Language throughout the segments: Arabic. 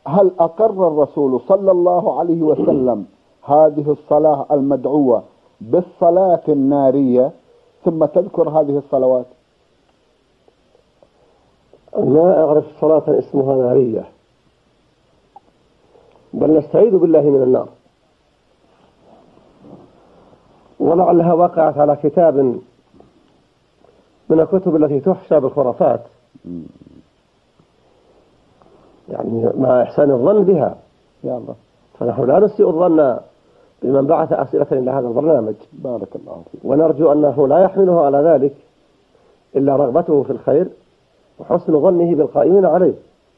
هل أقر الرسول صلى الله عليه وسلم هذه الصلاة المدعوة بالصلاة النارية ثم تذكر هذه الصلوات؟ ما أعرف صلاة اسمها نارية، بل نستعيذ بالله من النار، ولعلها وقعت على كتاب من الكتب التي تحشى بالخرافات، يعني مع إحسان الظن بها. يا الله. فنحن لا نسيء الظن بمن بعث أسئلة إلى هذا البرنامج، بارك الله فيك، ونرجو أنه لا يحمله على ذلك إلا رغبته في الخير وحسن ظنه بالقائمين عليه.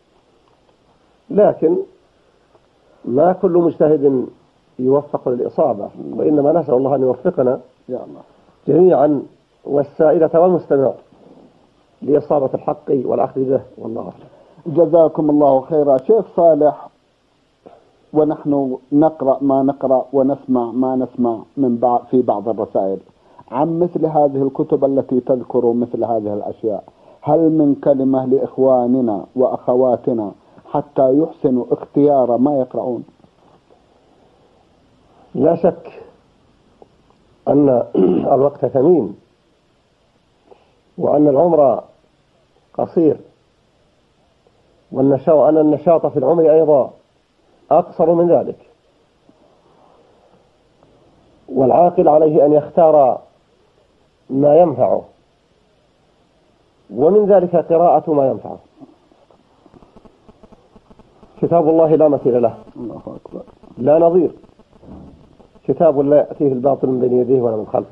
لكن ما كل مجتهد يوفق للإصابة، وإنما نسأل الله أن يوفقنا يا الله جميعا والسائلة والمستمع لإصابة الحق والأخذ به، والله أعلم. جزاكم الله خيرا. شيخ صالح، ونحن نقرأ ونسمع ما نسمع في بعض الرسائل عن مثل هذه الكتب التي تذكر مثل هذه الأشياء، هل من كلمة لإخواننا وأخواتنا حتى يحسنوا اختيار ما يقرؤون؟ لا شك أن الوقت ثمين، وأن العمر قصير، وأن النشاط في العمر أيضا أقصر من ذلك، والعاقل عليه أن يختار ما ينفعه، ومن ذلك قراءة ما ينفعه. كتاب الله لا مثيل له، الله أكبر، لا نظير، كتاب لا يأتيه الباطل من بين يديه ولا من خلفه.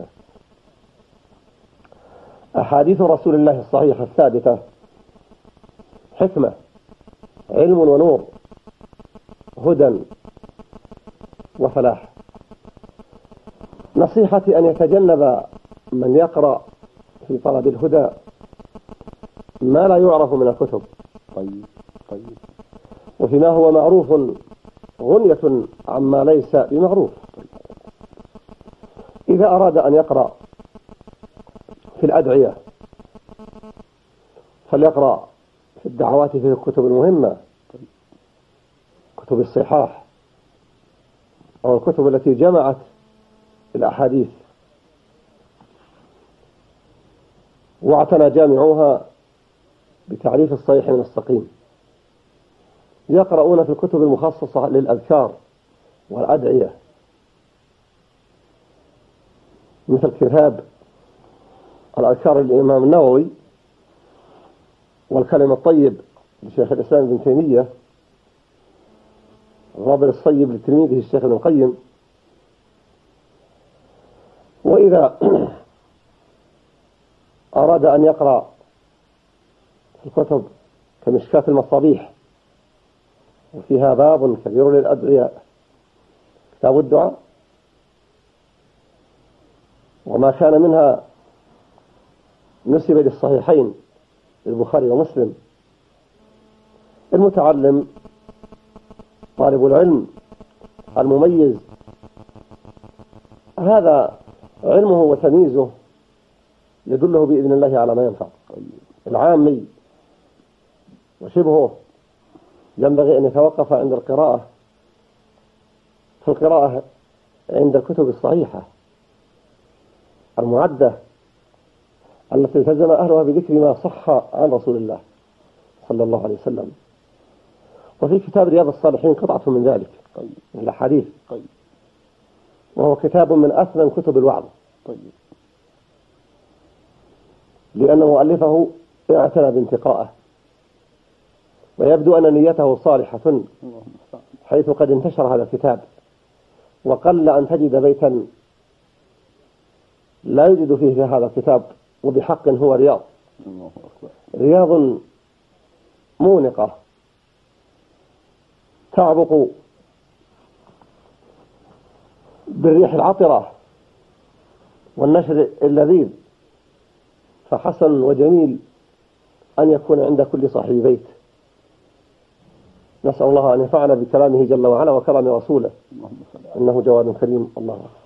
أحاديث رسول الله الصحيحة الثابتة حكمة، علم ونور، هدى وفلاح. نصيحتي أن يتجنب من يقرأ في طلب الهدى ما لا يعرف من الكتب، طيب وفيما هو معروف غنية عما ليس بمعروف. إذا أراد أن يقرأ في الأدعية فليقرأ في الدعوات في الكتب المهمة، كتب الصحاح أو الكتب التي جمعت الأحاديث واعتنى جامعوها بتعريف الصحيح من السقيم. يقرؤون في الكتب المخصصة للأذكار والأدعية مثل كتاب الأذكار للإمام النووي، والكلم الطيب لشيخ الإسلام ابن تيمية، الرابر الصيب لتلميذه الشيخ ابن القيم. وإذا أراد أن يقرأ في الكتب كمشكاة المصابيح وفيها باب كبير للأدعياء، كتاب الدعاء، وما كان منها نسب للصحيحين البخاري ومسلم. المتعلم طالب العلم المميز هذا علمه وتمييزه يدله بإذن الله على ما ينفع. العامي وشبهه ينبغي أن يتوقف عند القراءة في القراءة عند الكتب الصحيحة المعدة التي التزم أهلها بذكر ما صح عن رسول الله صلى الله عليه وسلم. وفي كتاب رياض الصالحين قطعة من ذلك من الأحاديث، وهو كتاب من أثمن كتب الوعظ، لأن مؤلفه اعتنى بانتقائه، ويبدو أن نيته صالحة، حيث قد انتشر هذا الكتاب، وقل أن تجد بيتا لا يوجد فيه في هذا الكتاب، وبحق هو رياض، رياض مونقة تعبق بالريح العطرة والنشر اللذيذ، فحسن وجميل أن يكون عند كل صاحب بيت. نسأل الله أن ينفعنا بكلامه جل وعلا وكلام رسوله، إنه جواد كريم. الله